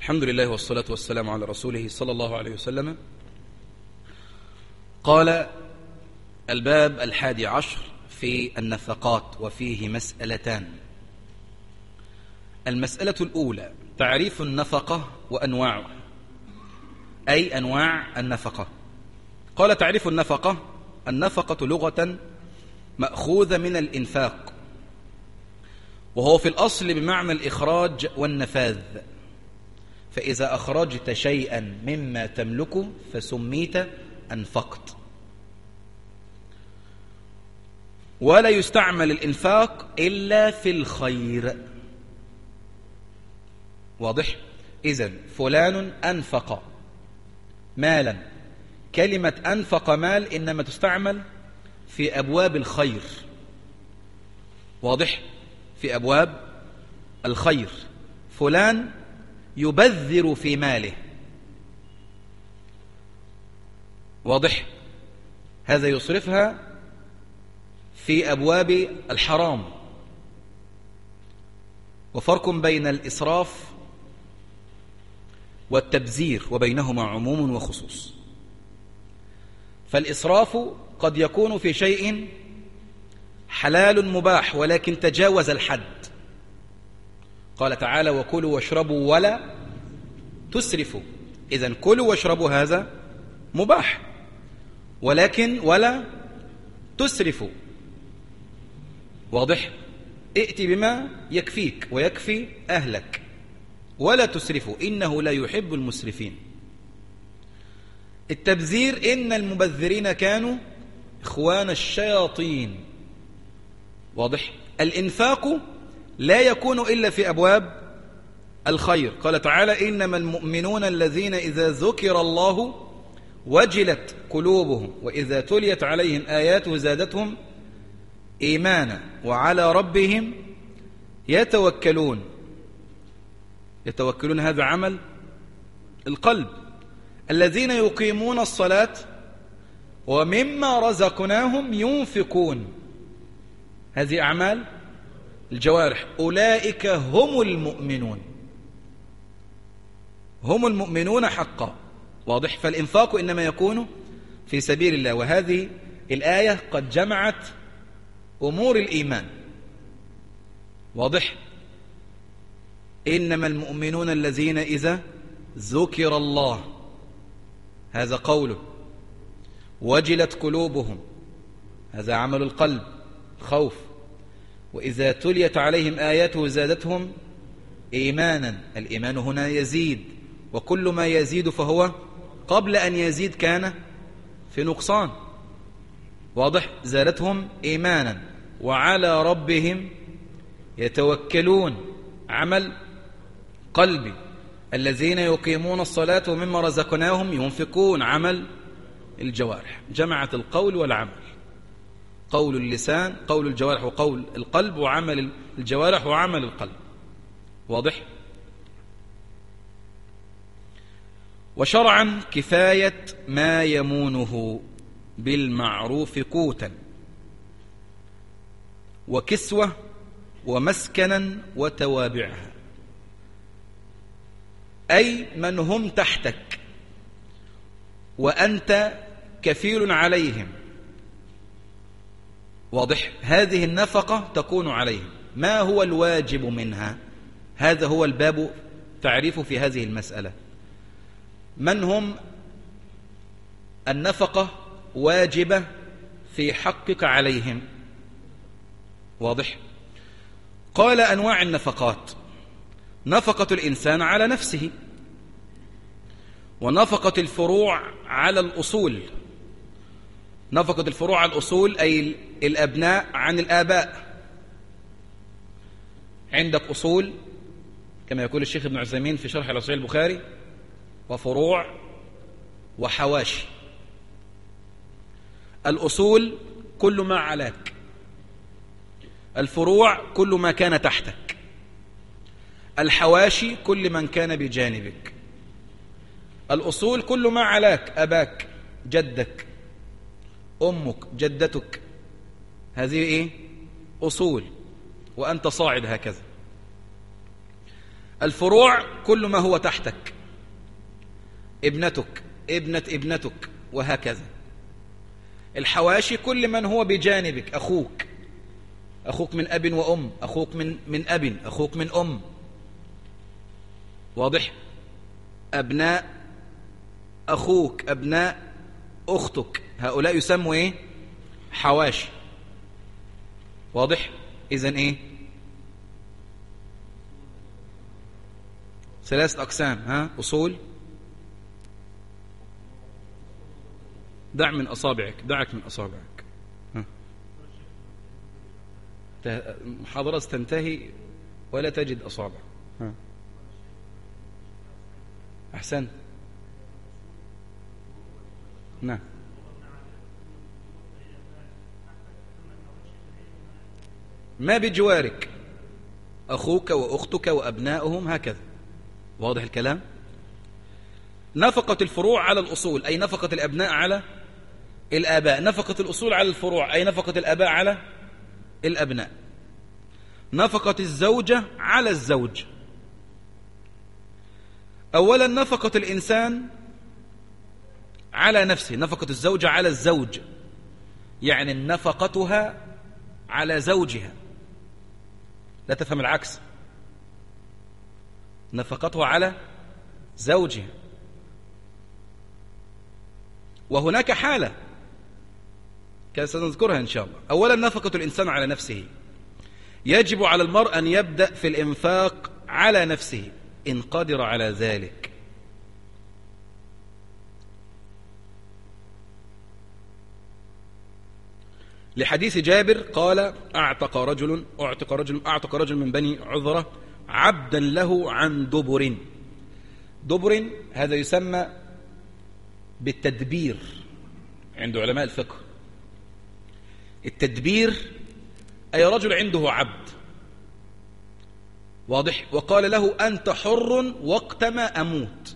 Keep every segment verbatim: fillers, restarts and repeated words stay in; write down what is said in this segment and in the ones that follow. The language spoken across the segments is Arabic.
الحمد لله والصلاة والسلام على رسوله صلى الله عليه وسلم. قال الباب الحادي عشر في النفقات، وفيه مسألتان. المسألة الأولى تعريف النفقة وأنواعها، أي أنواع النفقة. قال تعريف النفقة: النفقة لغة مأخوذة من الإنفاق، وهو في الأصل بمعنى الإخراج والنفاذ، فإذا أخرجت شيئا مما تملكه فسميت أنفقت. ولا يستعمل الإنفاق إلا في الخير. واضح؟ إذن فلان أنفق مالا، كلمة أنفق مال إنما تستعمل في أبواب الخير. واضح؟ في أبواب الخير. فلان يبذر في ماله. واضح؟ هذا يصرفها في أبواب الحرام. وفرق بين الإسراف والتبذير، وبينهما عموم وخصوص. فالإسراف قد يكون في شيء حلال مباح ولكن تجاوز الحد. قال تعالى: وكلوا واشربوا ولا تسرفوا. إذن كلوا واشربوا هذا مباح، ولكن ولا تسرفوا. واضح؟ ائت بما يكفيك ويكفي أهلك، ولا تسرفوا إنه لا يحب المسرفين. التبذير: إن المبذرين كانوا إخوان الشياطين. واضح؟ الإنفاق لا يكون إلا في أبواب الخير. قال تعالى: إنما المؤمنون الذين إذا ذكر الله وجلت قلوبهم وإذا تليت عليهم آياته زادتهم إيمانا وعلى ربهم يتوكلون. يتوكلون هذا عمل القلب. الذين يقيمون الصلاة ومما رزقناهم ينفقون، هذه أعمال الجوارح. أولئك هم المؤمنون، هم المؤمنون حقا. واضح؟ فالإنفاق إنما يكون في سبيل الله. وهذه الآية قد جمعت أمور الإيمان. واضح؟ إنما المؤمنون الذين إذا ذكر الله، هذا قوله. وجلت قلوبهم، هذا عمل القلب، خوف. وإذا تليت عليهم آياته زادتهم إيمانا. الإيمان هنا يزيد، وكل ما يزيد فهو قبل أن يزيد كان في نقصان. واضح؟ زادتهم إيمانا وعلى ربهم يتوكلون، عمل قلبي. الذين يقيمون الصلاة ومما رزقناهم ينفقون، عمل الجوارح. جمعت القول والعمل، قول اللسان، قول الجوارح وقول القلب، وعمل الجوارح وعمل القلب. واضح؟ وشرعا كفاية ما يمونه بالمعروف قوتا وكسوة ومسكنا وتوابعها، أي من هم تحتك وأنت كفيل عليهم. واضح؟ هذه النفقة تكون عليهم. ما هو الواجب منها؟ هذا هو الباب تعريفه في هذه المسألة. من هم النفقة واجبة في حقك عليهم؟ واضح؟ قال: أنواع النفقات: نفقة الإنسان على نفسه، ونفقة الفروع على الأصول. نفقة الفروع على الأصول أي الأبناء عن الآباء. عندك أصول كما يقول الشيخ ابن عثيمين في شرح صحيح البخاري، وفروع وحواشي. الأصول كل ما علاك، الفروع كل ما كان تحتك، الحواشي كل من كان بجانبك. الأصول كل ما علاك، أباك، جدك، أمك، جدتك، هذه إيه؟ أصول، وأنت صاعد هكذا. الفروع كل ما هو تحتك، ابنتك، ابنة ابنتك، وهكذا. الحواشي كل من هو بجانبك، أخوك، أخوك من أب وأم، أخوك من من أب، أخوك من أم. واضح؟ أبناء أخوك، أبناء أختك، هؤلاء يسموا إيه؟ حواشي. واضح؟ إذن إيه؟ ثلاثة أقسام. ها؟ أصول. دع من أصابعك، دعك من أصابعك. ها؟ محاضرة ستنتهي ولا تجد أصابع. ها؟ أحسن. نعم. ما بجوارك، أخوك وأختك وأبناؤهم، هكذا. واضح الكلام؟ نفقة الفروع على الأصول، أي نفقة الأبناء على الآباء. نفقة الأصول على الفروع، أي نفقة الآباء على الأبناء. نفقة الزوجة على الزوج. أولا نفقة الإنسان على نفسه، نفقة الزوجة على الزوج، يعني نفقتها على زوجها، لا تفهم العكس، نفقتها على زوجها. وهناك حالة كان سنذكرها إن شاء الله. أولا نفقة الإنسان على نفسه، يجب على المرء أن يبدأ في الإنفاق على نفسه إن قدر على ذلك. لحديث جابر قال: أعتق رجل أعتق رجل أعتق رجل من بني عذرة عبدا له عن دبر. دبر هذا يسمى بالتدبير عند علماء الفقه. التدبير أي رجل عنده عبد، واضح، وقال له: أنت حر وقتما أموت.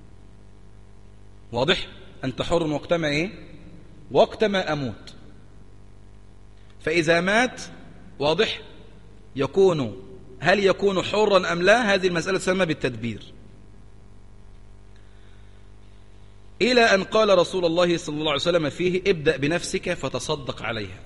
واضح؟ أنت حر وقتما إيه؟ وقتما أموت. فإذا مات، واضح، يكون هل يكون حرا أم لا؟ هذه المسألة تسمى بالتدبير. إلى أن قال رسول الله صلى الله عليه وسلم فيه: ابدأ بنفسك فتصدق عليها،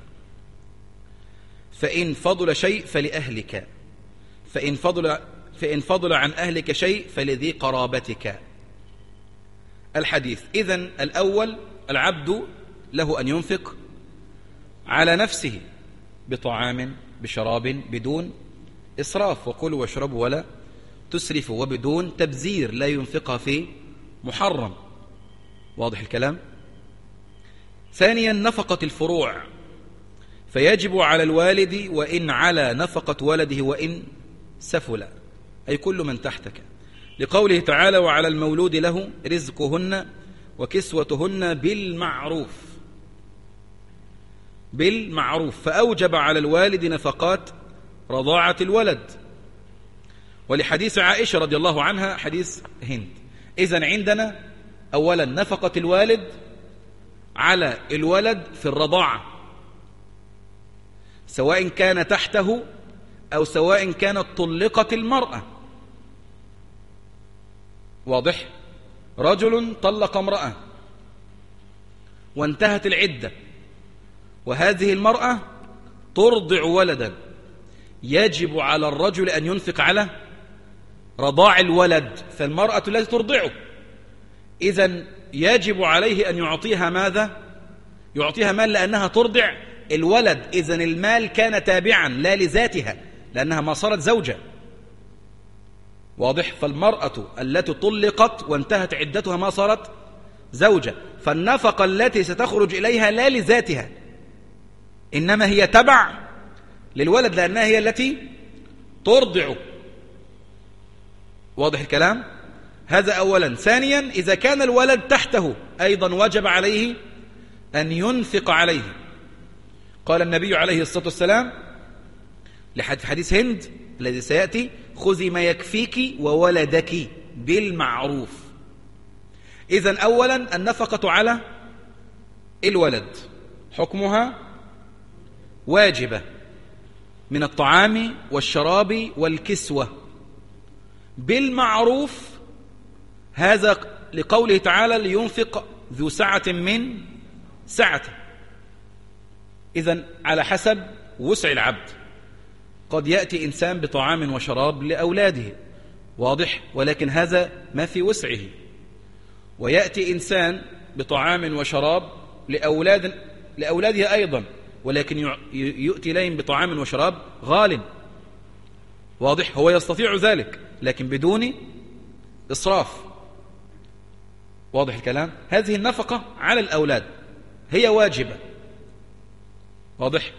فإن فضل شيء فلأهلك، فإن فضل, فإن فضل عن أهلك شيء فلذي قرابتك. الحديث. إذن الأول العبد له أن ينفق على نفسه بطعام بشراب بدون إسراف، وكلوا واشربوا ولا تسرفوا، وبدون تبذير، لا ينفقها في محرم. واضح الكلام؟ ثانيا نفقة الفروع، فيجب على الوالد وإن على نفقة ولده وإن سفل، أي كل من تحتك، لقوله تعالى: وعلى المولود له رزقهن وكسوتهن بالمعروف. بالمعروف، فأوجب على الوالد نفقات رضاعة الولد، ولحديث عائشة رضي الله عنها حديث هند. إذن عندنا أولا نفقة الوالد على الولد في الرضاعة، سواء كان تحته أو سواء كانت طلقت المرأة. واضح؟ رجل طلق امرأة وانتهت العدة، وهذه المرأة ترضع ولدا، يجب على الرجل أن ينفق على رضاع الولد، فالمرأة التي ترضعه، إذن يجب عليه أن يعطيها ماذا؟ يعطيها مال لأنها ترضع الولد. إذن المال كان تابعا لا لذاتها، لأنها ما صارت زوجة. واضح؟ فالمرأة التي طلقت وانتهت عدتها ما صارت زوجة، فالنفقة التي ستخرج إليها لا لذاتها، إنما هي تبع للولد لأنها هي التي ترضع. واضح الكلام؟ هذا أولا. ثانيا إذا كان الولد تحته أيضا وجب عليه أن ينفق عليه. قال النبي عليه الصلاة والسلام لحد حديث هند الذي سيأتي: خذي ما يكفيك وولدك بالمعروف. إذن أولا النفقة على الولد حكمها واجبة من الطعام والشراب والكسوة. بالمعروف، هذا لقوله تعالى لينفق ذو سعة من سعته. إذن على حسب وسع العبد. قد يأتي إنسان بطعام وشراب لأولاده، واضح، ولكن هذا ما في وسعه. ويأتي إنسان بطعام وشراب لأولاد لأولاده أيضا، ولكن يؤتي لهم بطعام وشراب غال، واضح، هو يستطيع ذلك لكن بدون إسراف، واضح الكلام. هذه النفقة على الأولاد هي واجبة، واضح.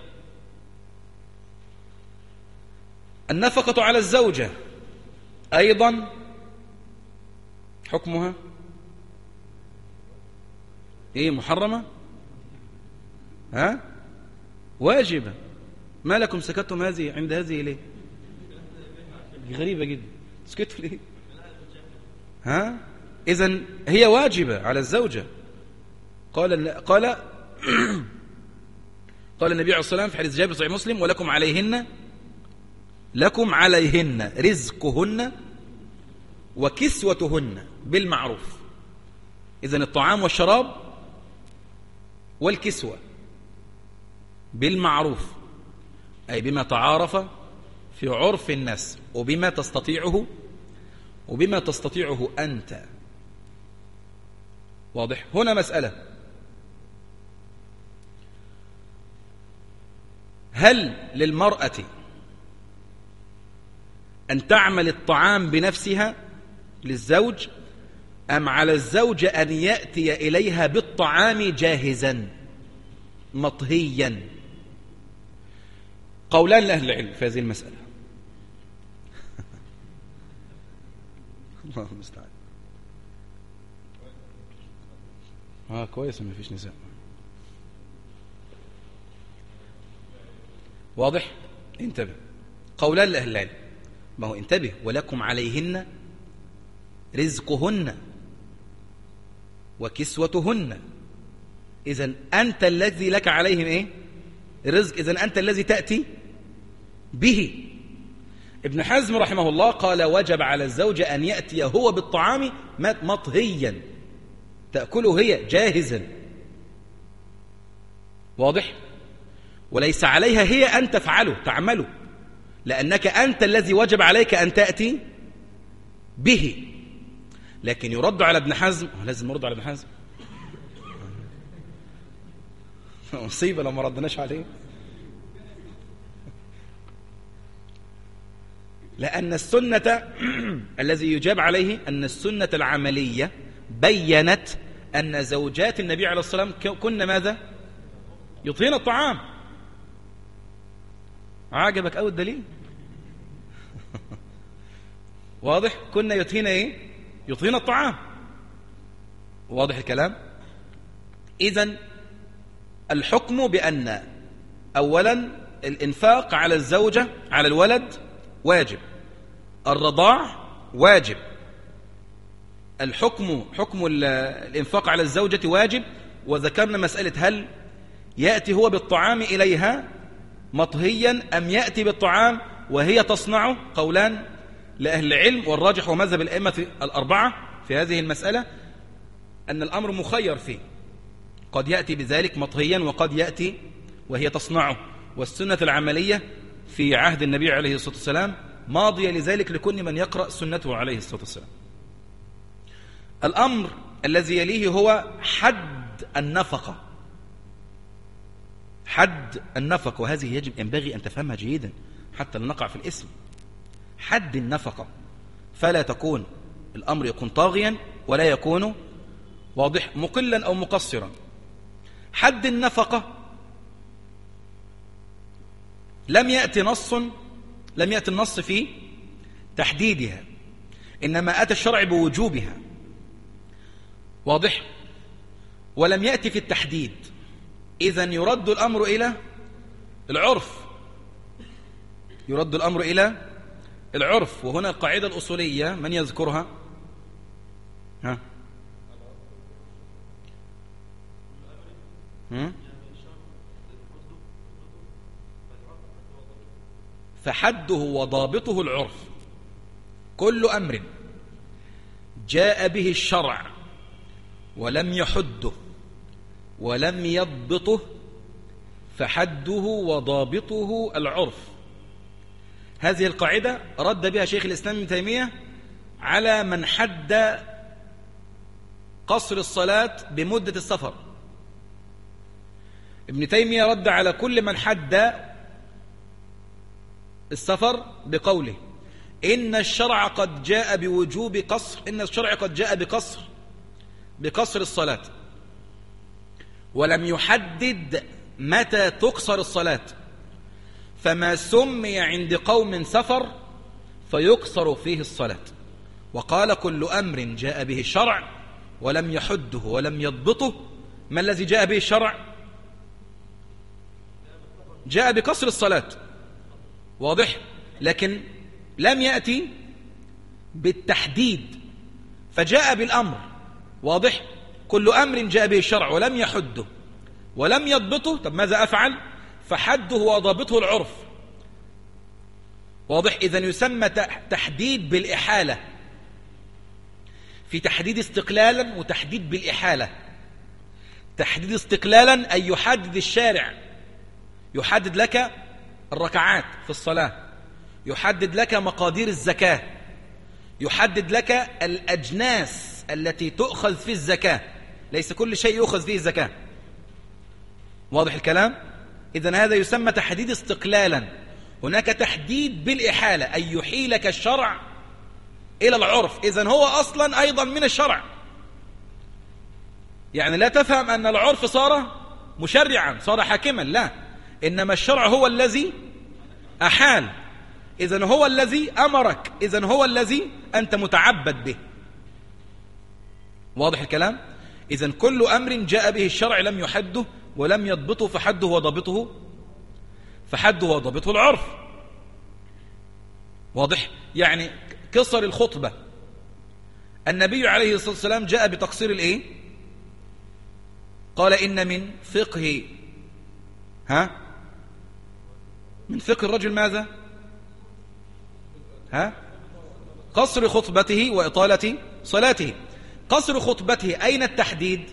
النفقة على الزوجة أيضا حكمها إيه؟ محرمة؟ ها؟ واجبة. ما لكم سكتتم هذه عند هذه ليه؟ غريبة جدا، سكتوا ليه؟ ها؟ إذن هي واجبة على الزوجة. قال قال قال النبي عليه الصلاة والسلام في حديث جابر صحيح مسلم: ولكم عليهن لكم عليهن رزقهن وكسوتهن بالمعروف. إذن الطعام والشراب والكسوة بالمعروف، أي بما تعارف في عرف الناس، وبما تستطيعه وبما تستطيعه أنت، واضح. هنا مسألة: هل للمرأة أن تعمل الطعام بنفسها للزوج، أم على الزوج أن يأتي إليها بالطعام جاهزا مطهيا؟ قولان لأهل العلم في هذه المسألة. الله المستعان. اه كويس ما فيش نساء، واضح. انتبه، قولان لأهل العلم. ما هو انتبه: ولكم عليهن رزقهن وكسوتهن. إذن أنت الذي لك عليهم إيه؟ رزق. إذن أنت الذي تأتي به. ابن حزم رحمه الله قال: وجب على الزوج أن يأتي هو بالطعام مطهيا، تأكله هي جاهزا، واضح، وليس عليها هي أن تفعله تعمله، لأنك أنت الذي وجب عليك أن تأتي به. لكن يرد على ابن حزم، لازم نرد على ابن حزم، مصيبة لو ما ردناش عليه، لأن السنة الذي يجاب عليه أن السنة العملية بيّنت أن زوجات النبي عليه الصلاة والسلام كن ماذا؟ يطهين الطعام. عجبك أو الدليل؟ واضح؟ كنا يطهين إيه؟ يطهين الطعام، واضح الكلام. إذن الحكم بأن أولا الإنفاق على الزوجة على الولد واجب، الرضاع واجب، الحكم حكم الإنفاق على الزوجة واجب. وذكرنا مسألة هل يأتي هو بالطعام إليها مطهيا أم يأتي بالطعام وهي تصنعه. قولان لأهل العلم، والراجح ومذهب الأئمة الأربعة في هذه المسألة أن الأمر مخير فيه، قد يأتي بذلك مطهيا وقد يأتي وهي تصنعه. والسنة العملية في عهد النبي عليه الصلاة والسلام ماضية لذلك لكل من يقرأ سنته عليه الصلاة والسلام. الأمر الذي يليه هو حد النفقة. حد النفقة، وهذه يجب ينبغي أن تفهمها جيدا حتى لا نقع في الاسم. حد النفقة، فلا تكون الأمر يكون طاغيا ولا يكون واضح مقلا أو مقصرا. حد النفقة لم يأتي نص لم يأتي النص في تحديدها، إنما أتى الشرع بوجوبها، واضح، ولم يأتي في التحديد. إذن يرد الأمر إلى العرف، يرد الأمر إلى العرف. وهنا القاعدة الأصولية من يذكرها؟ ها؟ هم؟ فحده وضابطه العرف. كل أمر جاء به الشرع ولم يحده ولم يضبطه فحده وضابطه العرف. هذه القاعدة رد بها شيخ الإسلام ابن تيمية على من حد قصر الصلاة بمدة السفر. ابن تيمية رد على كل من حد السفر بقوله إن الشرع قد جاء بوجوب قصر إن الشرع قد جاء بقصر بقصر الصلاة ولم يحدد متى تقصر الصلاة، فما سمي عند قوم سفر فيقصر فيه الصلاة. وقال كل أمر جاء به الشرع ولم يحده ولم يضبطه. ما الذي جاء به الشرع؟ جاء بقصر الصلاة، واضح، لكن لم يأتي بالتحديد، فجاء بالأمر، واضح. كل أمر جاء به الشرع ولم يحده ولم يضبطه، طب ماذا أفعل؟ فحده وضابطه العرف، واضح. إذن يسمى تحديد بالإحالة، في تحديد استقلالا وتحديد بالإحالة. تحديد استقلالا أي يحدد الشارع، يحدد لك الركعات في الصلاة، يحدد لك مقادير الزكاة، يحدد لك الأجناس التي تؤخذ في الزكاة، ليس كل شيء يؤخذ فيه الزكاة، واضح الكلام. إذن هذا يسمى تحديد استقلالا. هناك تحديد بالإحالة أي يحيلك الشرع إلى العرف، إذن هو أصلا أيضا من الشرع. يعني لا تفهم أن العرف صار مشرعا صار حاكما، لا، إنما الشرع هو الذي أحال، إذن هو الذي أمرك، إذن هو الذي أنت متعبد به، واضح الكلام. إذن كل أمر جاء به الشرع لم يحده ولم يضبطه فحده وضبطه فحده وضبطه العرف، واضح. يعني قصر الخطبة، النبي عليه الصلاة والسلام جاء بتقصير الإيه؟ قال إن من فقه ها من فقه الرجل ماذا؟ ها قصر خطبته وإطالة صلاته. قصر خطبته أين التحديد؟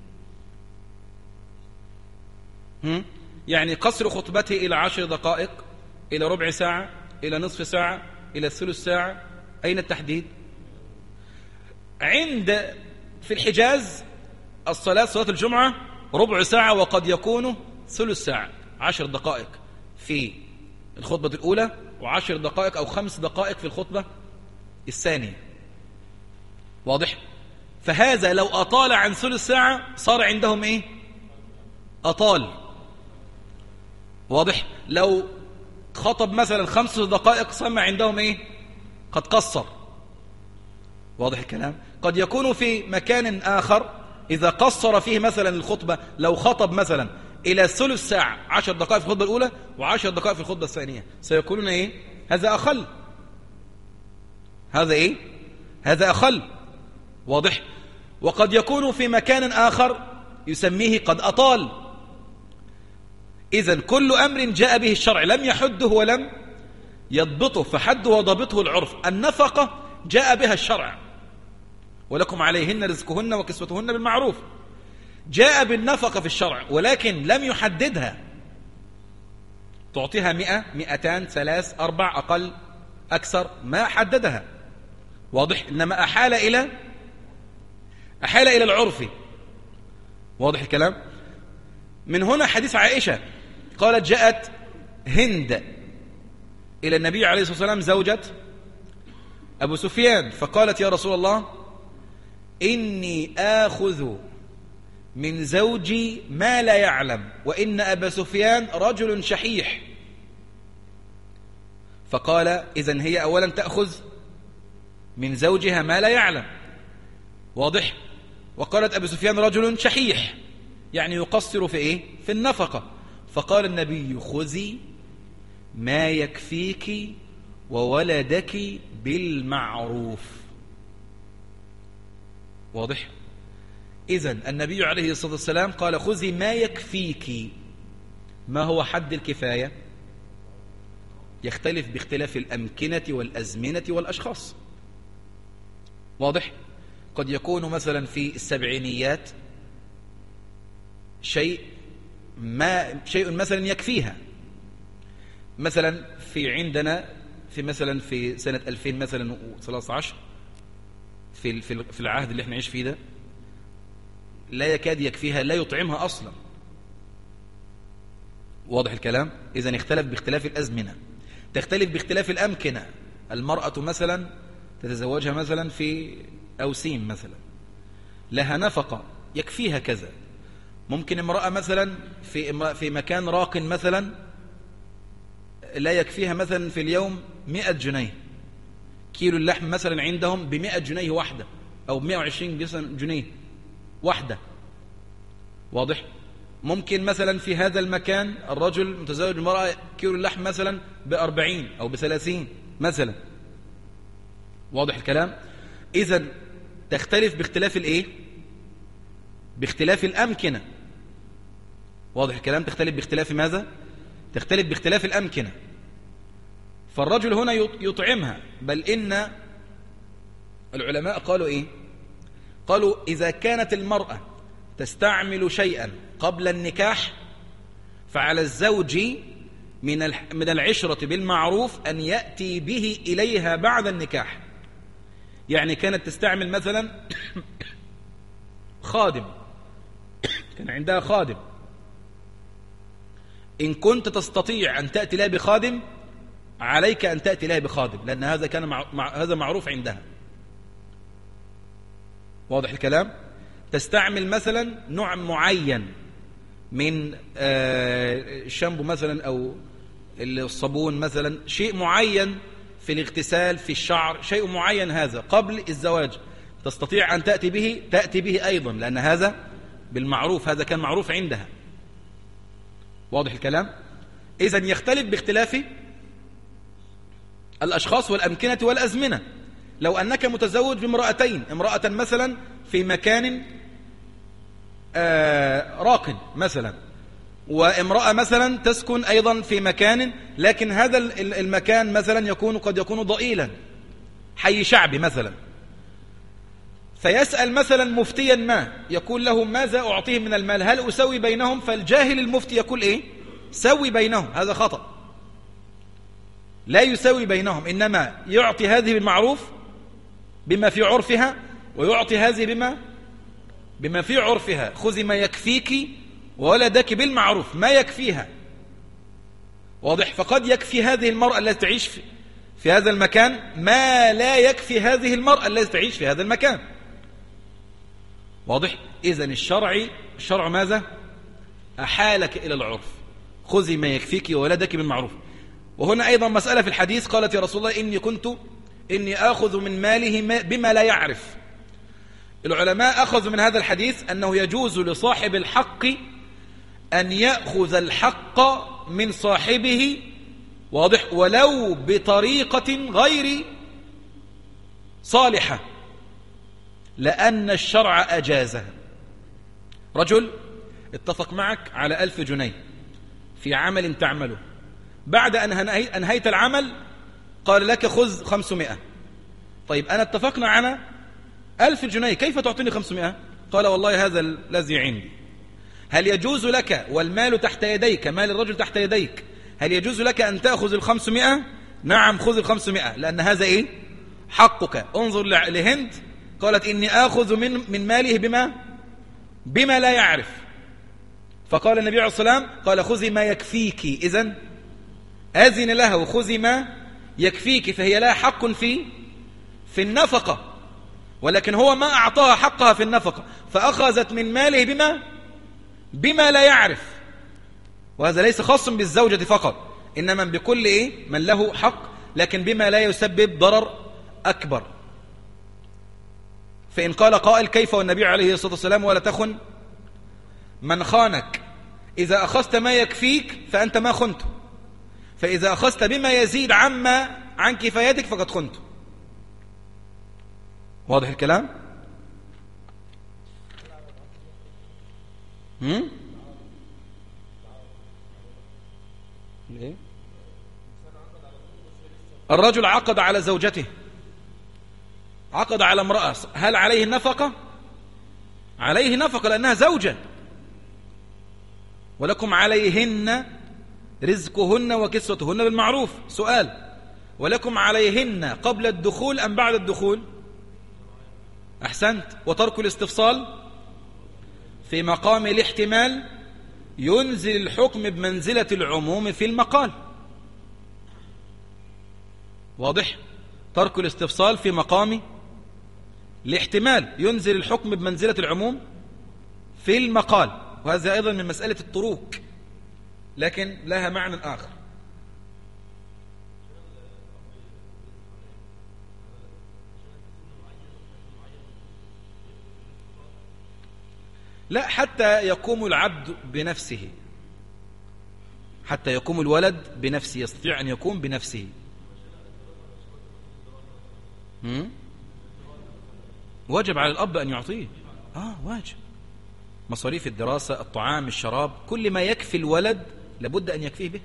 هم؟ يعني قصر خطبته إلى عشر دقائق، إلى ربع ساعة، إلى نصف ساعة، إلى ثلث ساعة، أين التحديد؟ عند في الحجاز الصلاة صلاة الجمعة ربع ساعة وقد يكون ثلث ساعة، عشر دقائق في الخطبة الأولى وعشر دقائق أو خمس دقائق في الخطبة الثانية، واضح. فهذا لو أطال عن ثلث ساعة صار عندهم إيه؟ أطال، واضح. لو خطب مثلا خمس دقائق سمع عندهم إيه؟ قد قصر، واضح الكلام. قد يكون في مكان آخر إذا قصر فيه مثلا الخطبة، لو خطب مثلا إلى ثلث ساعة، عشر دقائق في الخطبة الأولى وعشر دقائق في الخطبة الثانية، سيكونون إيه؟ هذا أقل، هذا إيه؟ هذا أقل، واضح. وقد يكون في مكان آخر يسميه قد أطال. إذن كل أمر جاء به الشرع لم يحده ولم يضبطه فحده وضبطه العرف. النفقة جاء بها الشرع ولكم عليهن رزقهن وكسوتهن بالمعروف، جاء بالنفقة في الشرع ولكن لم يحددها، تعطيها مئة، مئتان، ثلاث، أربع، أقل، أكثر، ما حددها، واضح. إنما أحال إلى أحال إلى العرف، واضح الكلام. من هنا حديث عائشة قالت جاءت هند إلى النبي عليه الصلاة والسلام زوجة أبو سفيان فقالت يا رسول الله إني آخذ من زوجي ما لا يعلم وإن أبا سفيان رجل شحيح. فقال إذن هي أولا تأخذ من زوجها ما لا يعلم، واضح. وقالت أبو سفيان رجل شحيح يعني يقصر في إيه؟ في النفقة. فقال النبي خذي ما يكفيك وولدك بالمعروف، واضح. إذن النبي عليه الصلاة والسلام قال خذي ما يكفيك. ما هو حد الكفاية؟ يختلف باختلاف الأمكنة والأزمنة والأشخاص، واضح؟ قد يكون مثلا في السبعينيات شيء ما شيء مثلا يكفيها. مثلا في عندنا في مثلا في سنة ألفين مثلا وثلاثة عشر في في العهد اللي احنا نعيش فيه ده لا يكاد يكفيها، لا يطعمها أصلا. واضح الكلام؟ إذن اختلف باختلاف الأزمنة، تختلف باختلاف الأمكنة. المرأة مثلا تتزوجها مثلا في أوسيم مثلا لها نفقة يكفيها كذا. ممكن امرأة مثلا في في مكان راق مثلا لا يكفيها مثلا في اليوم مئة جنيه. كيلو اللحم مثلا عندهم بمئة جنيه واحدة أو بمئة وعشرين جنيه واحدة. واضح؟ ممكن مثلا في هذا المكان الرجل متزوج المرأة كيلو اللحم مثلا بأربعين أو بثلاثين مثلا. واضح الكلام؟ إذن تختلف باختلاف الإيه؟ باختلاف الأمكنة. واضح الكلام؟ تختلف باختلاف ماذا؟ تختلف باختلاف الأمكنة. فالرجل هنا يطعمها، بل إن العلماء قالوا إيه؟ قالوا إذا كانت المرأة تستعمل شيئا قبل النكاح فعلى الزوج من من العشرة بالمعروف أن يأتي به إليها بعد النكاح. يعني كانت تستعمل مثلا خادم، كان عندها خادم، إن كنت تستطيع أن تأتي لها بخادم عليك أن تأتي لها بخادم، لأن هذا كان مع... هذا معروف عندها. واضح الكلام؟ تستعمل مثلا نوع معين من الشامبو مثلا أو الصابون مثلا، شيء معين في الاغتسال في الشعر، شيء معين هذا قبل الزواج تستطيع أن تأتي به، تأتي به أيضا، لأن هذا بالمعروف، هذا كان معروف عندها. واضح الكلام؟ إذن يختلف باختلاف الأشخاص والأمكنة والأزمنة. لو أنك متزوج بامرأتين، امرأة مثلا في مكان آه راق مثلا، وامرأة مثلا تسكن أيضا في مكان، لكن هذا المكان مثلا يكون قد يكون ضئيلا، حي شعبي مثلا، فيسأل مثلا مفتيا ما، يقول له ماذا أعطيه من المال، هل أسوي بينهم؟ فالجاهل المفتي يقول إيه؟ سوي بينهم. هذا خطأ، لا يسوي بينهم، إنما يعطي هذه بالمعروف بما في عرفها، ويعطي هذه بما بما في عرفها. خذي ما يكفيك وولدك بالمعروف، ما يكفيها. واضح؟ فقد يكفي هذه المرأة التي تعيش في, في هذا المكان ما لا يكفي هذه المرأة التي تعيش في هذا المكان. واضح؟ إذن الشرع الشرع ماذا؟ أحالك إلى العرف، خذي ما يكفيك وولدك بالمعروف. وهنا أيضا مسألة في الحديث، قالت يا رسول الله إني كنت إني آخذ من ماله بما لا يعرف. العلماء أخذوا من هذا الحديث أنه يجوز لصاحب الحق أن يأخذ الحق من صاحبه، واضح، ولو بطريقة غير صالحة، لأن الشرع أجازها. رجل اتفق معك على ألف جنيه في عمل تعمله، بعد أن أنهيت العمل قال لك خذ خمسمائة. طيب أنا اتفقنا على ألف جنيه، كيف تعطيني خمسمائة؟ قال والله هذا الذي عندي. هل يجوز لك والمال تحت يديك، مال الرجل تحت يديك، هل يجوز لك أن تأخذ الخمسمائة؟ نعم خذ الخمسمائة، لأن هذا إيه؟ حقك. انظر لهند، قالت إني آخذ من, من ماله بما بما لا يعرف، فقال النبي عليه الصلاة والسلام قال خذي ما يكفيك. إذن أذن لها وخذي ما يكفيك، فهي لها حق في في النفقة، ولكن هو ما أعطاها حقها في النفقة، فأخذت من ماله بما بما لا يعرف. وهذا ليس خاص بالزوجة فقط، إنما بكل إيه؟ من له حق، لكن بما لا يسبب ضرر أكبر. فإن قال قائل كيف والنبي عليه الصلاة والسلام ولا تخن من خانك، إذا أخذت ما يكفيك فأنت ما خنته، فإذا أخذت بما يزيد عما عن كفايتك فقد خنته. واضح الكلام؟ هم؟ ليه؟ الرجل عقد على زوجته عقد على امرأة، هل عليه النفقة؟ عليه نفقة لأنها زوجة. ولكم عليهن رزقهن وكسوتهن بالمعروف. سؤال: ولكم عليهن قبل الدخول أم بعد الدخول؟ أحسنت. وترك الاستفصال في مقام الاحتمال ينزل الحكم بمنزلة العموم في المقال. واضح؟ ترك الاستفصال في مقام الاحتمال ينزل الحكم بمنزلة العموم في المقال، وهذا أيضا من مسألة الطروق لكن لها معنى آخر. لا، حتى يقوم العبد بنفسه، حتى يقوم الولد بنفسه، يستطيع أن يقوم بنفسه. هم؟ واجب على الأب أن يعطيه. آه واجب. مصاريف الدراسة، الطعام، الشراب، كل ما يكفي الولد لابد أن يكفيه به.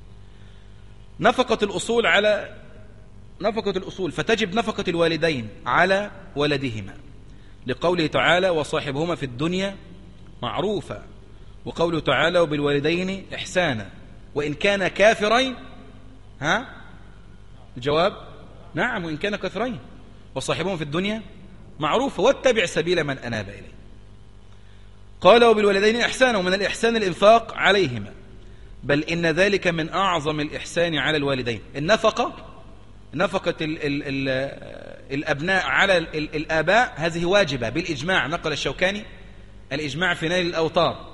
نفقة الأصول على نفقة الأصول فتجب نفقة الوالدين على ولدهما، لقوله تعالى: وصاحبهما في الدنيا معروفا، وقوله تعالى: وبالوالدين إحسانا، وإن كان كافرين. ها الجواب: نعم، وإن كان كافرين. وصاحبهما في الدنيا معروفا واتبع سبيل من أناب إليه. قال: وبالوالدين إحسانا، ومن الإحسان الإنفاق عليهما، بل إن ذلك من أعظم الإحسان على الوالدين. النفقة، نفقة ال ال ال الأبناء على ال ال الآباء هذه واجبة بالإجماع. نقل الشوكاني الإجماع في نيل الأوطار.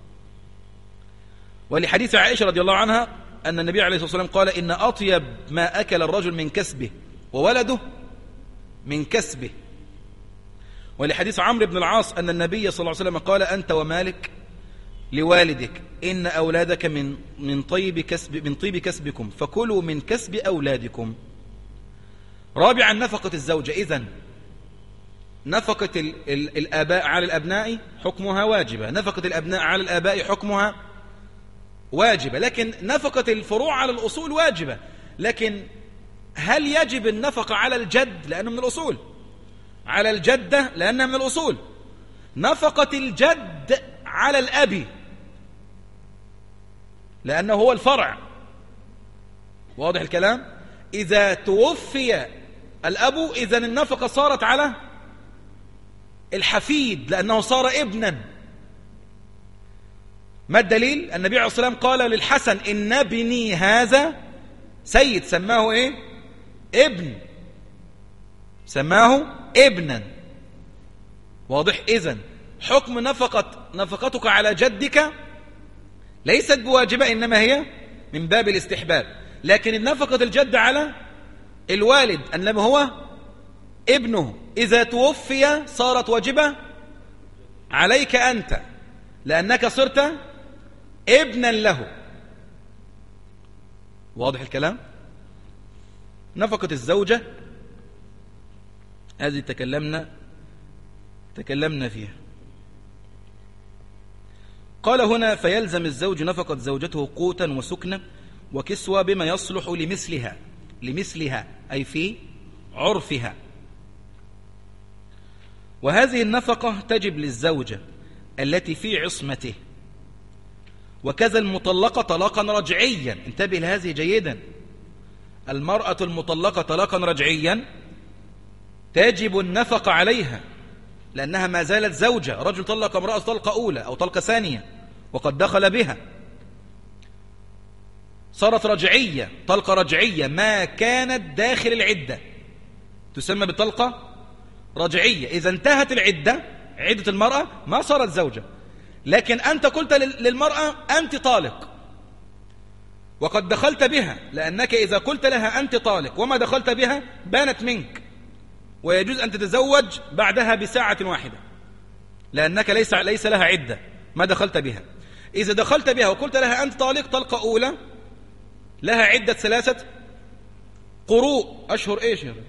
ولحديث عائشة رضي الله عنها أن النبي عليه الصلاة والسلام قال: إن أطيب ما أكل الرجل من كسبه وولده من كسبه. ولحديث عمرو بن العاص أن النبي صلى الله عليه وسلم قال: أنت ومالك لوالدك، إن أولادك من من طيب كسب من طيب كسبكم، فكلوا من كسب أولادكم. رابعا: نفقة الزوجة. إذن نفقة ال ال الآباء على الأبناء حكمها واجبة، نفقة الأبناء على الآباء حكمها واجبة، لكن نفقة الفروع على الأصول واجبة. لكن هل يجب النفقة على الجد لأنه من الأصول، على الجدة لأنها من الأصول؟ نفقة الجد على الأب لأنه هو الفرع. واضح الكلام؟ إذا توفي الأب إذن النفقة صارت على الحفيد لأنه صار ابنا. ما الدليل؟ النبي عليه الصلاة والسلام قال للحسن: إن ابني هذا سيد، سماه إيه؟ ابن، سماه ابنا. واضح؟ إذن حكم نفقة نفقتك على جدك ليست بواجبة، إنما هي من باب الاستحباب. لكن النفقة الجد على الوالد أنما هو ابنه، إذا توفي صارت واجبة عليك أنت لأنك صرت ابنا له. واضح الكلام؟ نفقة الزوجة هذه تكلمنا تكلمنا فيها. قال هنا: فيلزم الزوج نفقة زوجته قوتا وسكنا وكسوة بما يصلح لمثلها لمثلها أي في عرفها. وهذه النفقة تجب للزوجة التي في عصمته، وكذا المطلقة طلاقا رجعيا. انتبه لهذه جيدا. المرأة المطلقة طلاقا رجعيا تجب النفقة عليها لأنها ما زالت زوجة. رجل طلق امرأة طلقة أولى أو طلقة ثانية وقد دخل بها، صارت رجعية، طلقة رجعية ما كانت داخل العدة تسمى بطلقة رجعية. إذا انتهت العدة، عدة المرأة، ما صارت زوجة. لكن أنت قلت للمرأة: أنت طالق، وقد دخلت بها، لأنك إذا قلت لها أنت طالق وما دخلت بها بانت منك، ويجوز أن تتزوج بعدها بساعة واحدة لأنك ليس ليس لها عدة، ما دخلت بها. إذا دخلت بها وقلت لها أنت طالق طلقة أولى، لها عدة ثلاثة قروء. أشهر إيش يا رب؟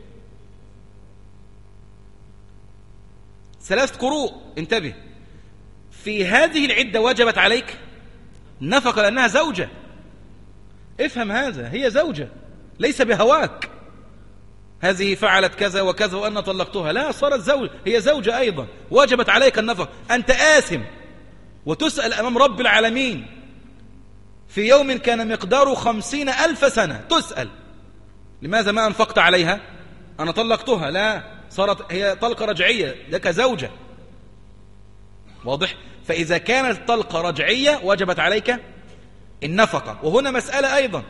ثلاث قروء. انتبه، في هذه العدة وجبت عليك نفقة لأنها زوجة. افهم هذا، هي زوجة ليس بهواك. هذه فعلت كذا وكذا وأنا طلقتها، لا، صارت زوج، هي زوجة أيضا، وجبت عليك النفقة، أنت آثم وتسأل أمام رب العالمين في يوم كان مقداره خمسين ألف سنة، تسأل لماذا ما أنفقت عليها؟ أنا طلقتها، لا، صارت هي طلقة رجعية، لك زوجة. واضح؟ فإذا كانت طلقة رجعية وجبت عليك النفقة. وهنا مسألة أيضا،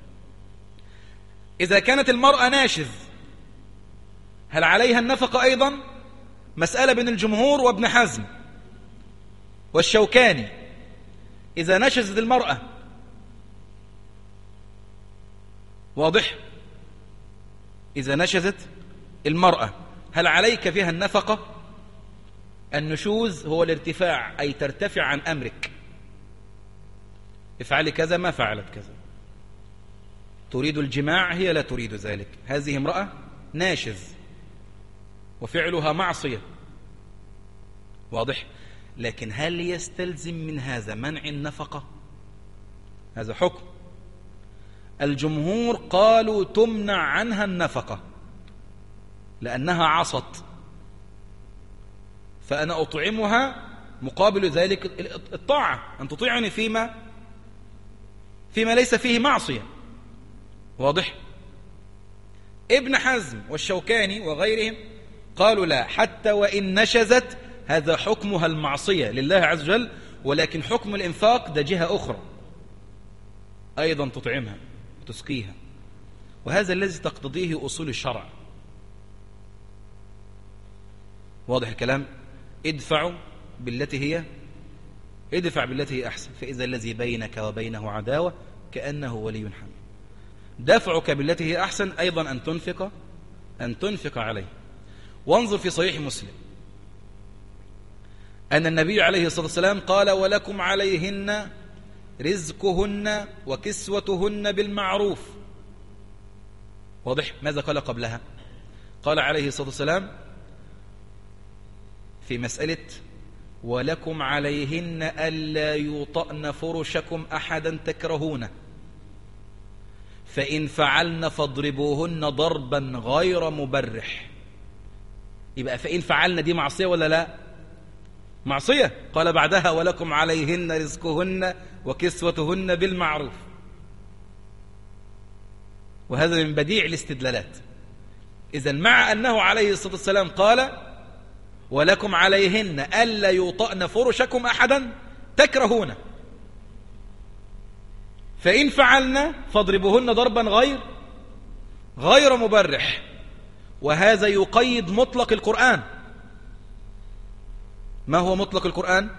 إذا كانت المرأة ناشز هل عليها النفقة أيضا؟ مسألة بين الجمهور وابن حزم والشوكاني. إذا نشزت المرأة، واضح؟ إذا نشزت المرأة هل عليك فيها النفقة؟ النشوز هو الارتفاع، أي ترتفع عن أمرك، افعلي كذا ما فعلت كذا، تريد الجماع هي لا تريد ذلك، هذه امرأة ناشز وفعلها معصية. واضح؟ لكن هل يستلزم من هذا منع النفقة؟ هذا حكم. الجمهور قالوا تمنع عنها النفقة لأنها عصت، فأنا أطعمها مقابل ذلك الطاعة، أن تطيعني فيما فيما ليس فيه معصية. واضح؟ ابن حزم والشوكاني وغيرهم قالوا لا، حتى وإن نشزت هذا حكمها المعصية لله عز وجل، ولكن حكم الإنفاق ده جهة أخرى، أيضا تطعمها وتسقيها، وهذا الذي تقتضيه أصول الشرع. واضح الكلام؟ ادفعوا بالتي هي ادفع بالتي هي أحسن، فإذا الذي بينك وبينه عداوة كأنه ولي حميم. دفعك بالتي هي أحسن أيضا أن تنفق أن تنفق عليه. وانظر في صحيح مسلم أن النبي عليه الصلاة والسلام قال: ولكم عليهن رزقهن وكسوتهن بالمعروف. واضح؟ ماذا قال قبلها؟ قال عليه الصلاة والسلام في مسألة ولكم عليهن ألا يوطأن فرشكم أحدا تكرهونه، فإن فعلن فاضربوهن ضربا غير مبرح. يبقى فإن فعلن دي معصية ولا لا؟ معصية. قال بعدها: ولكم عليهن رزقهن وكسوتهن بالمعروف. وهذا من بديع الاستدلالات. إذن مع أنه عليه الصلاة والسلام قال: ولكم عليهن ألا يوطأن فرشكم أحدا تكرهونه، فإن فعلنا فاضربوهن ضربا غير غير مبرح. وهذا يقيد مطلق القرآن. ما هو مطلق القرآن؟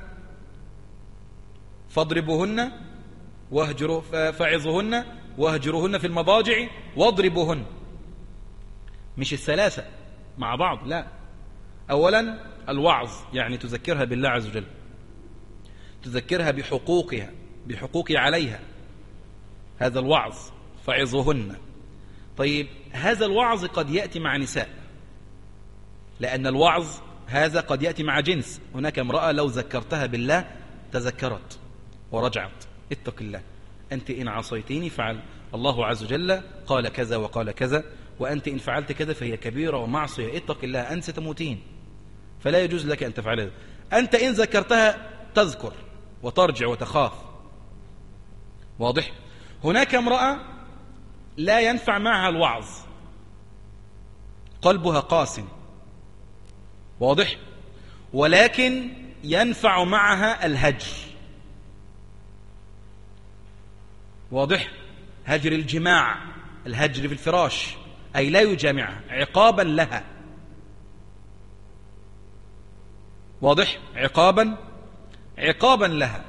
فاضربوهن واهجروا فاعظوهن واهجروهن في المضاجع واضربوهن. مش الثلاثة مع بعض، لا. أولا الوعظ، يعني تذكرها بالله عز وجل، تذكرها بحقوقها بحقوق عليها، هذا الوعظ، فعظوهن. طيب هذا الوعظ قد يأتي مع نساء، لأن الوعظ هذا قد يأتي مع جنس. هناك امرأة لو ذكرتها بالله تذكرت ورجعت: اتق الله، أنت إن عصيتيني فعل الله عز وجل قال كذا وقال كذا، وأنت إن فعلت كذا فهي كبيرة ومعصية، اتق الله، أنت ستموتين، فلا يجوز لك أن تفعل هذا. أنت إن ذكرتها تذكر وترجع وتخاف. واضح؟ هناك امرأة لا ينفع معها الوعظ، قلبها قاسٍ، واضح؟ ولكن ينفع معها الهجر. واضح؟ هجر الجماع، الهجر في الفراش، أي لا يجامعها عقابا لها. واضح؟ عقابا عقابا لها.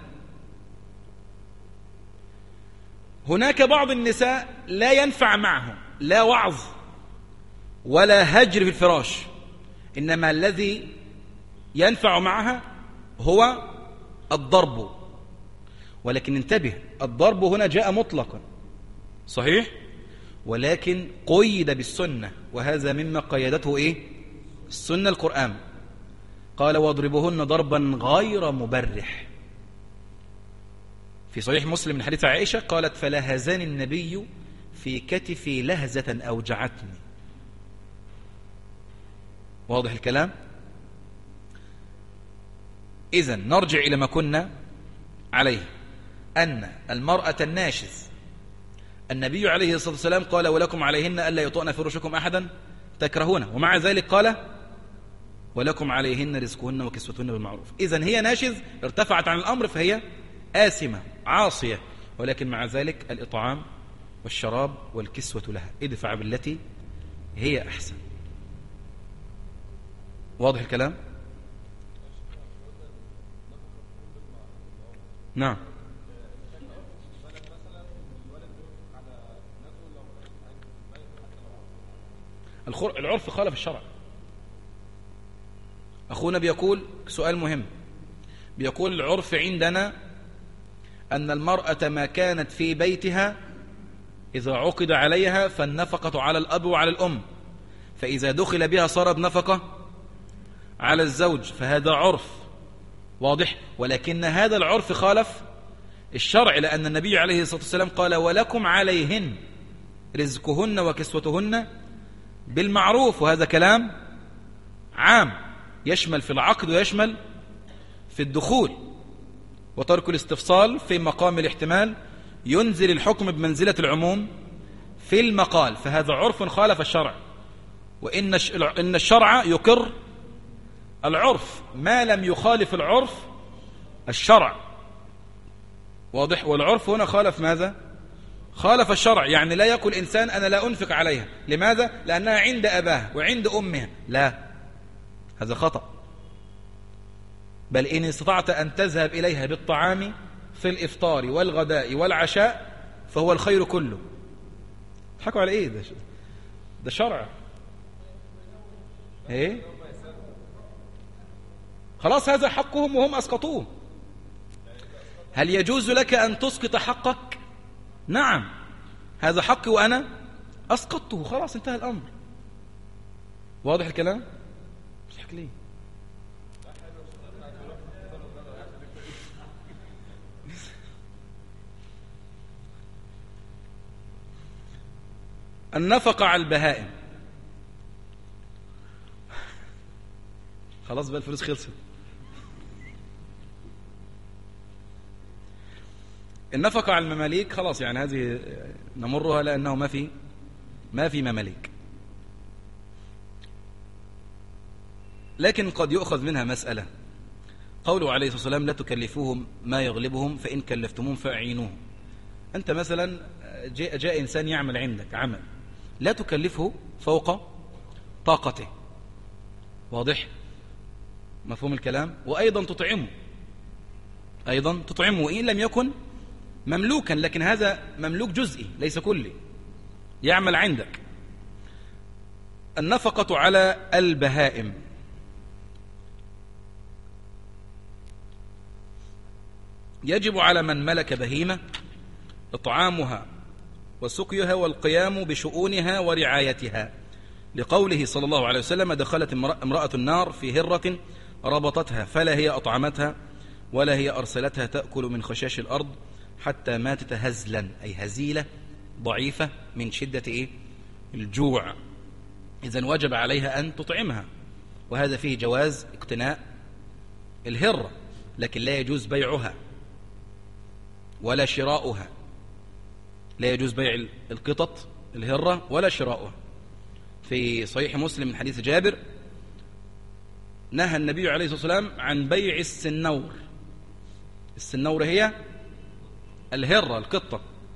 هناك بعض النساء لا ينفع معهم لا وعظ ولا هجر في الفراش، إنما الذي ينفع معها هو الضرب. ولكن انتبه، الضرب هنا جاء مطلقا صحيح، ولكن قيد بالسنة، وهذا مما قيدته إيه؟ السنة، القرآن. قال: واضربوهن ضربا غير مبرح. في صحيح مسلم من حديث عائشة قالت: فلهزني النبي في كتفي لهزة أوجعتني. واضح الكلام؟ إذن نرجع إلى ما كنا عليه، أن المرأة الناشز النبي عليه الصلاة والسلام قال ولكم عليهن ألا يطؤن فرشكم أحدا تكرهونه، ومع ذلك قال ولكم عليهن رزقهن وكسوتهن بالمعروف. إذن هي ناشز ارتفعت عن الأمر فهي آثمة عاصية، ولكن مع ذلك الإطعام والشراب والكسوة لها. ادفع بالتي هي أحسن. واضح الكلام؟ نعم. العرف خالف الشرع. أخونا بيقول سؤال مهم، بيقول العرف عندنا أن المرأة ما كانت في بيتها إذا عقد عليها فالنفقة على الأب وعلى الأم، فإذا دخل بها صارت نفقة على الزوج، فهذا عرف واضح. ولكن هذا العرف خالف الشرع، لأن النبي عليه الصلاة والسلام قال ولكم عليهن رزقهن وكسوتهن بالمعروف، وهذا كلام عام يشمل في العقد ويشمل في الدخول، وترك الاستفصال في مقام الاحتمال ينزل الحكم بمنزلة العموم في المقال، فهذا عرف خالف الشرع. وإن إن الشرع يقر العرف ما لم يخالف العرف الشرع، واضح. والعرف هنا خالف ماذا؟ خالف الشرع. يعني لا يقول إنسان أنا لا أنفق عليها، لماذا؟ لأنها عند أباها وعند أمها، لا، هذا خطأ. بل إن استطعت أن تذهب إليها بالطعام في الإفطار والغداء والعشاء فهو الخير كله. تضحكوا على إيه؟ ده ده شرع. إيه؟ خلاص هذا حقهم وهم أسقطوه. هل يجوز لك أن تسقط حقك؟ نعم، هذا حقي وأنا أسقطته، خلاص انتهى الأمر. واضح الكلام؟ تضحك ليه؟ النفقة على البهائم. خلاص بقى الفلوس خلصت. النفقة على المماليك خلاص، يعني هذه نمرها لأنه ما في ما في مماليك، لكن قد يؤخذ منها مسألة. قوله عليه الصلاة والسلام لا تكلفوهم ما يغلبهم فإن كلفتموهم فأعينوهم. أنت مثلا جاء, جاء إنسان يعمل عندك عمل لا تكلفه فوق طاقته، واضح؟ مفهوم الكلام؟ وأيضا تطعمه، أيضا تطعمه وإن لم يكن مملوكا، لكن هذا مملوك جزئي ليس كلي، يعمل عندك. النفقة على البهائم. يجب على من ملك بهيمة إطعامها وسقيها والقيام بشؤونها ورعايتها، لقوله صلى الله عليه وسلم دخلت امرأة النار في هرة ربطتها فلا هي أطعمتها ولا هي أرسلتها تأكل من خشاش الأرض حتى ماتت هزلا، أي هزيلة ضعيفة من شدة إيه؟ الجوع. إذن وجب عليها أن تطعمها، وهذا فيه جواز اقتناء الهرة، لكن لا يجوز بيعها ولا شراؤها، لا يجوز بيع القطط الهرة ولا شراؤها. في صحيح مسلم من حديث جابر نهى النبي عليه الصلاة والسلام عن بيع السنور. السنور هي الهرة القطة،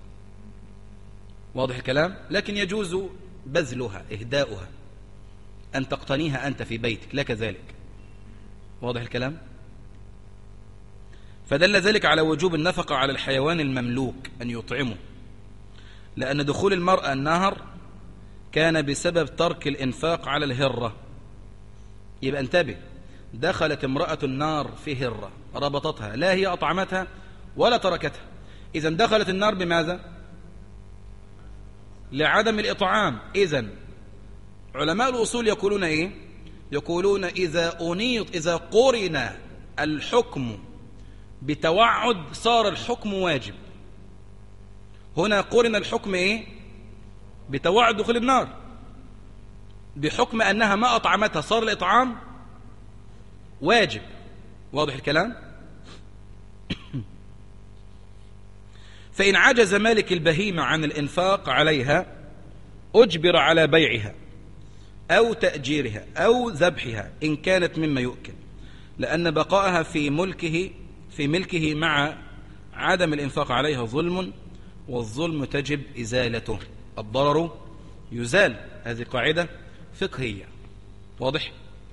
واضح الكلام؟ لكن يجوز بذلها إهداؤها، أن تقتنيها أنت في بيتك، لا كذلك. واضح الكلام؟ فدل ذلك على وجوب النفقة على الحيوان المملوك أن يطعمه، لأن دخول المرأة النهر كان بسبب ترك الإنفاق على الهرة. يبقى انتبه، دخلت امرأة النار في هرة ربطتها، لا هي أطعمتها ولا تركتها، إذن دخلت النار بماذا؟ لعدم الإطعام. إذن علماء الأصول يقولون إيه؟ يقولون إذا أنيط إذا قرن الحكم بتوعد صار الحكم واجب. هنا قرن الحكم إيه؟ بتوعد دخول النار، بحكم أنها ما أطعمتها صار الإطعام واجب. واضح الكلام؟ فإن عجز مالك البهيمة عن الإنفاق عليها أجبر على بيعها أو تأجيرها أو ذبحها إن كانت مما يؤكل، لأن بقائها في ملكه في ملكه مع عدم الإنفاق عليها ظلم، والظلم تجب إزالته. الضرر يزال، هذه قاعدة فقهية. واضح؟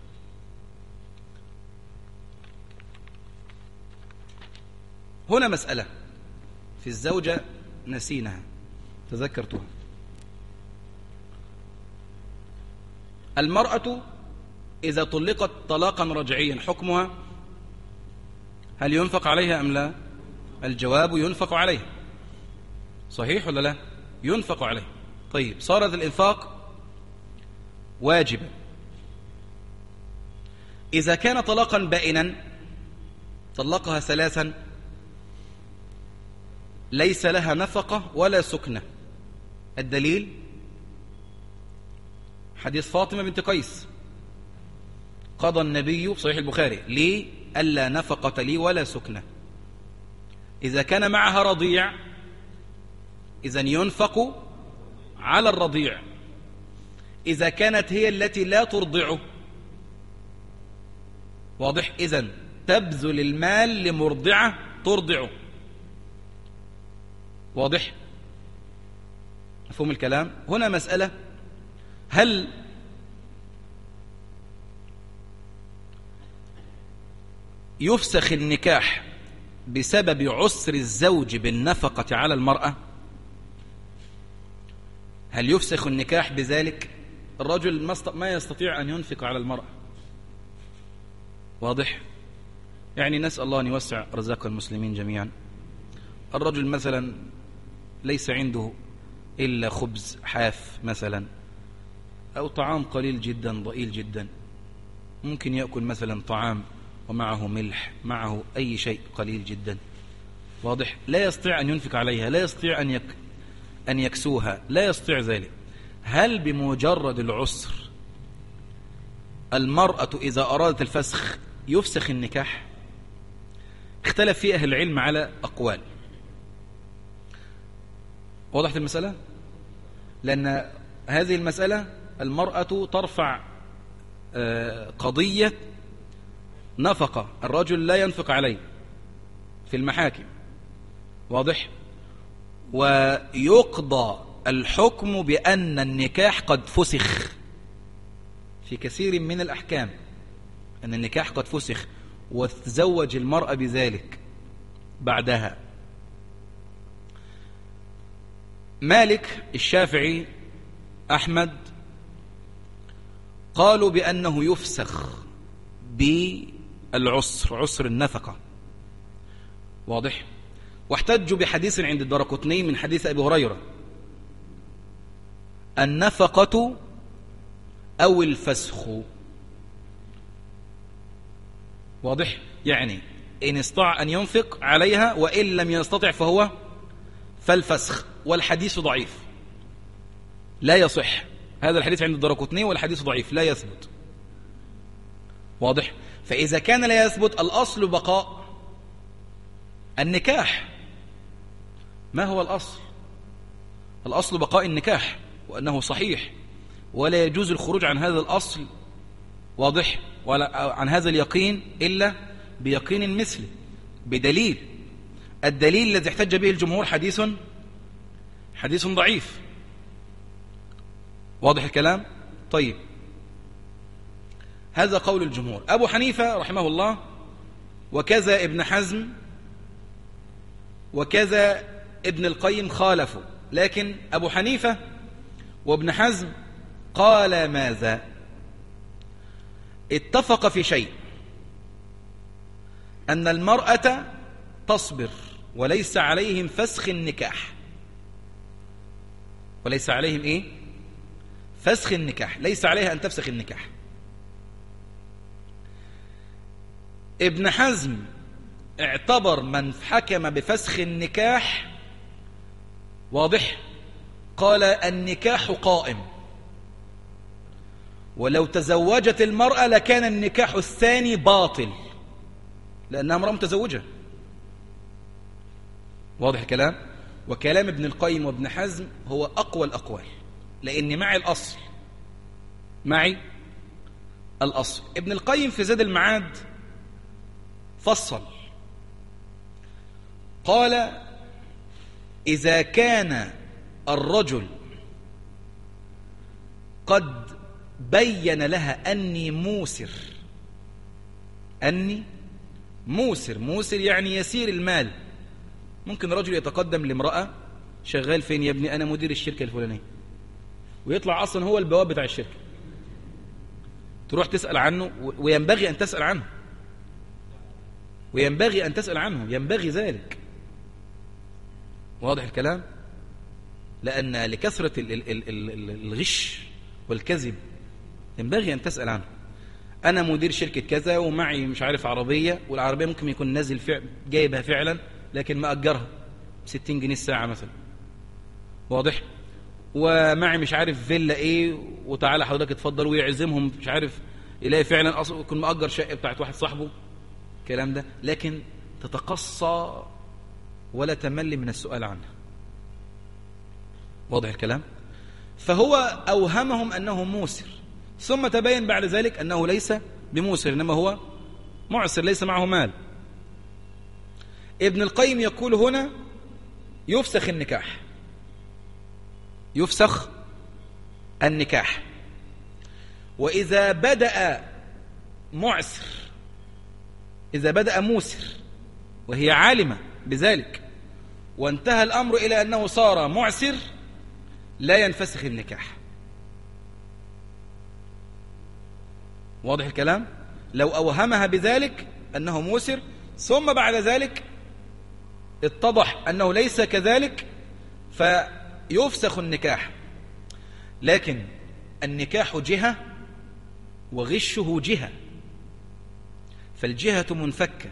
هنا مسألة في الزوجة نسيناها، تذكرتها. المرأة إذا طلقت طلاقا رجعيا حكمها هل ينفق عليها أم لا؟ الجواب ينفق عليها. صحيح ولا لا؟ ينفق عليها. طيب، صارت الإنفاق واجبا. إذا كان طلاقا بائنا طلقها ثلاثا ليس لها نفقة ولا سكنة. الدليل حديث فاطمة بنت قيس، قضى النبي صحيح البخاري لي ألا نفقة لي ولا سكنة. إذا كان معها رضيع إذن ينفق على الرضيع. إذا كانت هي التي لا ترضعه، واضح، إذن تبذل المال لمرضعة ترضعه. واضح؟ مفهوم الكلام؟ هنا مسألة، هل يفسخ النكاح بسبب عسر الزوج بالنفقة على المرأة؟ هل يفسخ النكاح بذلك؟ الرجل ما يستطيع أن ينفق على المرأة. واضح؟ يعني نسأل الله أن يوسع رزاق المسلمين جميعا. الرجل مثلا ليس عنده إلا خبز حاف مثلا، أو طعام قليل جدا ضئيل جدا، ممكن يأكل مثلا طعام ومعه ملح، معه أي شيء قليل جدا. واضح؟ لا يستطيع أن ينفق عليها، لا يستطيع أن يك أن يكسوها، لا يستطيع ذلك. هل بمجرد العسر المرأة إذا أرادت الفسخ يفسخ النكاح؟ اختلف فيه أهل العلم على أقوال. وضحت المسألة؟ لأن هذه المسألة المرأة ترفع قضية نفقة، الرجل لا ينفق عليه في المحاكم. واضح؟ ويقضى الحكم بأن النكاح قد فسخ في كثير من الأحكام، أن النكاح قد فسخ وتزوج المرأة بذلك بعدها. مالك، الشافعي، أحمد قالوا بأنه يفسخ بالعسر، عسر النفقة. واضح؟ واحتجوا بحديث عند الدارقطني من حديث أبي هريرة: النفقة أو الفسخ. واضح؟ يعني إن استطاع أن ينفق عليها، وإن لم يستطع فهو فالفسخ. والحديث ضعيف لا يصح، هذا الحديث عند الدارقطني والحديث ضعيف لا يثبت. واضح؟ فإذا كان لا يثبت، الأصل بقاء النكاح. ما هو الأصل؟ الأصل بقاء النكاح وأنه صحيح، ولا يجوز الخروج عن هذا الأصل. واضح؟ ولا عن هذا اليقين إلا بيقين مثله، بدليل. الدليل الذي احتج به الجمهور حديث حديث ضعيف. واضح الكلام؟ طيب، هذا قول الجمهور. أبو حنيفة رحمه الله وكذا ابن حزم وكذا ابن القيم خالفوا، لكن أبو حنيفة وابن حزم قال ماذا؟ اتفق في شيء، أن المرأة تصبر وليس عليهم فسخ النكاح. وليس عليهم إيه؟ فسخ النكاح، ليس عليها أن تفسخ النكاح. ابن حزم اعتبر من حكم بفسخ النكاح، واضح، قال النكاح قائم، ولو تزوجت المرأة لكان النكاح الثاني باطل لأنها امرأة متزوجة. واضح الكلام؟ وكلام ابن القيم وابن حزم هو أقوى الأقوال، لأن معي الأصل معي الأصل. ابن القيم في زاد المعاد فصل قال: إذا كان الرجل قد بين لها أني موسر، أني موسر موسر يعني يسير المال. ممكن رجل يتقدم لامرأة: شغال فين يا ابني؟ أنا مدير الشركة الفلانية، ويطلع أصلا هو البواب بتاع الشركة. تروح تسأل عنه، وينبغي أن تسأل عنه، وينبغي أن تسأل عنه، ينبغي ذلك. واضح الكلام؟ لأن لكثرة الغش والكذب ينبغي أن تسأل عنه. أنا مدير شركة كذا ومعي مش عارف عربية، والعربية ممكن يكون نازل فعل جايبها فعلا لكن مأجرها بستين جنيه الساعة مثلا. واضح؟ ومعي مش عارف فيلا ايه، وتعالى حضرتك اتفضل، ويعزمهم مش عارف يلاقي فعلا اصلا يكون مأجر شقة بتاعت واحد صاحبه الكلام ده، لكن تتقصى ولا تمل من السؤال عنها. واضح الكلام؟ فهو أوهمهم أنه موسر، ثم تبين بعد ذلك أنه ليس بموسر، إنما هو معسر ليس معه مال. ابن القيم يقول هنا: يفسخ النكاح، يفسخ النكاح. وإذا بدأ معسر، إذا بدأ موسر وهي عالمة بذلك وانتهى الأمر إلى أنه صار معسر، لا ينفسخ النكاح. واضح الكلام؟ لو أوهمها بذلك أنه موسر ثم بعد ذلك اتضح أنه ليس كذلك فيفسخ النكاح. لكن النكاح جهة وغشه جهة، فالجهة منفكة،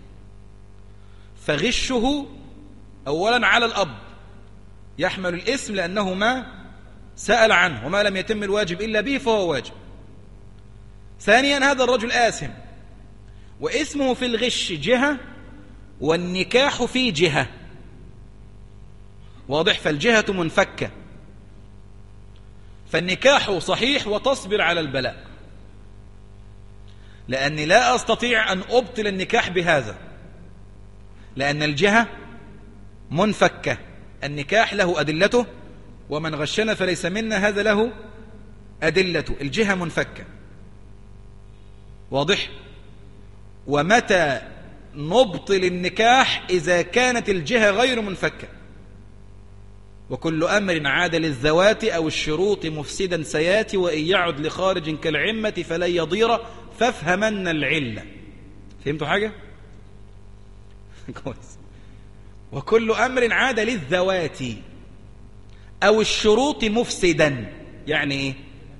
فغشه أولا على الأب يحمل الاسم لأنه ما سأل عنه، وما لم يتم الواجب إلا به فهو واجب. ثانيا هذا الرجل آثم، واسمه في الغش جهة والنكاح في جهة. واضح؟ فالجهة منفكة، فالنكاح صحيح وتصبر على البلاء، لأني لا أستطيع أن أبطل النكاح بهذا، لأن الجهة منفكة. النكاح له أدلته، ومن غشنا فليس منا، هذا له أدلته. الجهة منفكة. واضح؟ ومتى نبطل النكاح؟ إذا كانت الجهة غير منفكة. وكل أمر عاد للذوات أو الشروط مفسدا سياتي، وإن يعد لخارج كالعمة فلن يضير، فافهمن العلة. فهمتوا حاجة؟ كويس. وكل أمر عاد للذوات أو الشروط مفسدا، يعني إيه؟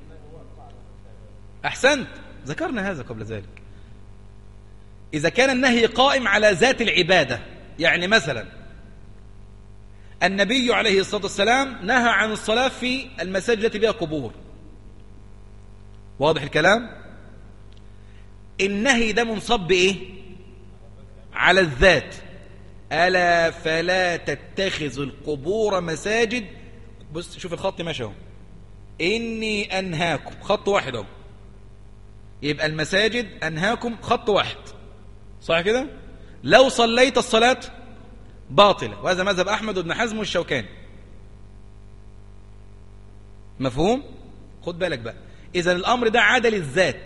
أحسنت، ذكرنا هذا قبل ذلك. إذا كان النهي قائم على ذات العبادة، يعني مثلا النبي عليه الصلاة والسلام نهى عن الصلاة في المساجد التي بها قبور. واضح الكلام؟ النهي ده منصب إيه؟ على الذات. ألا فلا تتخذوا القبور مساجد. بص شوف الخط ماشي اهو، إني أنهاكم، خط واحد اهو. يبقى المساجد أنهاكم خط واحد، صح كده؟ لو صليت الصلاة باطلة، وهذا مذهب أحمد وابن حزم والشوكاني. مفهوم؟ خد بالك بقى، إذن الأمر ده عاد للذات.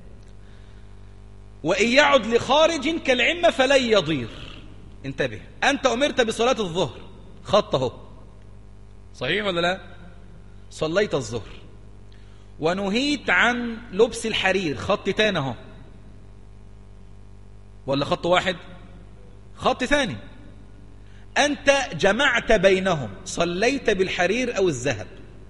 وإن يعد لخارج كالعمة فلن يضير. انتبه، أنت أمرت بصلاة الظهر، خط اهو، صحيح ولا لا؟ صليت الظهر، ونهيت عن لبس الحرير، خط تاني اهو، ولا خط واحد؟ خط ثاني. أنت جمعت بينهم، صليت بالحرير أو الذهب،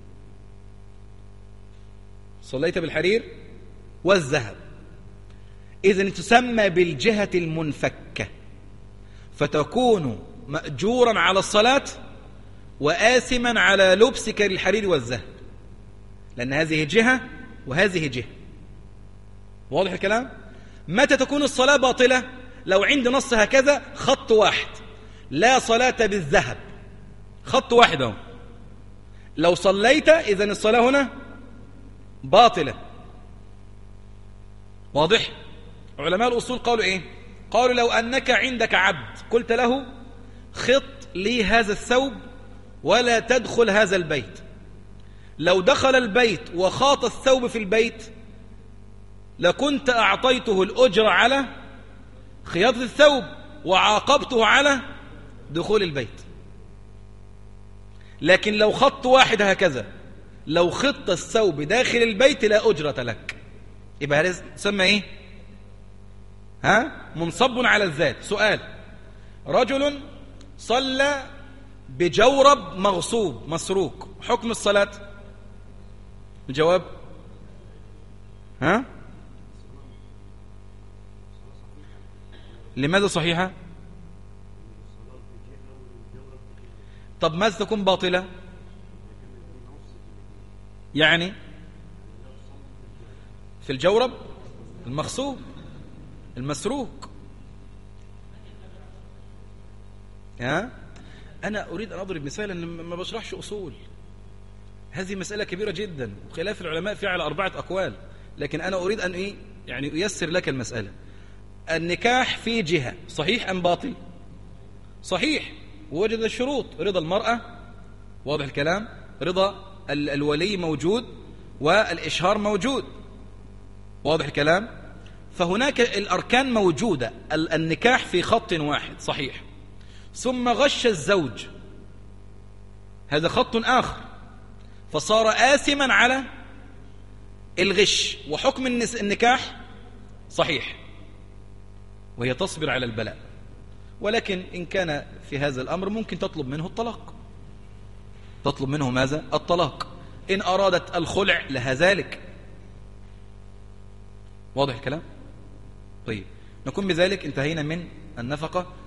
صليت بالحرير والذهب. إذن تسمى بالجهة المنفكة، فتكون مأجورا على الصلاة وآثما على لبسك للحرير والذهب، لأن هذه جهة وهذه جهة. واضح الكلام؟ متى تكون الصلاة باطلة؟ لو عند نص هكذا خط واحد، لا صلاة بالذهب، خط واحد اهو، لو صليت إذن الصلاة هنا باطلة. واضح؟ علماء الأصول قالوا إيه؟ قالوا لو أنك عندك عبد قلت له خط لي هذا الثوب ولا تدخل هذا البيت، لو دخل البيت وخاط الثوب في البيت لكنت أعطيته الأجر على خياطة الثوب وعاقبته على دخول البيت. لكن لو خط واحد هكذا، لو خط الثوب داخل البيت لا أجرة لك، يبقى هذا تسمى إيه؟ ها؟ منصب على الذات. سؤال: رجل صلى بجورب مغصوب مسروق، حكم الصلاة؟ الجواب ها؟ لماذا صحيحة؟ طب ماذا تكون باطلة؟ يعني في الجورب المغصوب المسروق. ها؟ أنا أريد أن أضرب مثالا، ما بشرحش أصول، هذه مسألة كبيرة جدا وخلاف العلماء فيها على أربعة أقوال، لكن أنا أريد أن إيه؟ يعني أيسر لك المسألة. النكاح في جهة صحيح أم باطل؟ صحيح، ووجد الشروط: رضا المرأة، واضح الكلام، رضا الولي موجود والإشهار موجود، واضح الكلام. فهناك الأركان موجودة، النكاح في خط واحد صحيح، ثم غش الزوج، هذا خط آخر، فصار آثما على الغش، وحكم النكاح صحيح وهي تصبر على البلاء. ولكن إن كان في هذا الأمر ممكن تطلب منه الطلاق، تطلب منه ماذا؟ الطلاق. إن أرادت الخلع لها ذلك. واضح الكلام؟ طيب، نكون بذلك انتهينا من النفقة.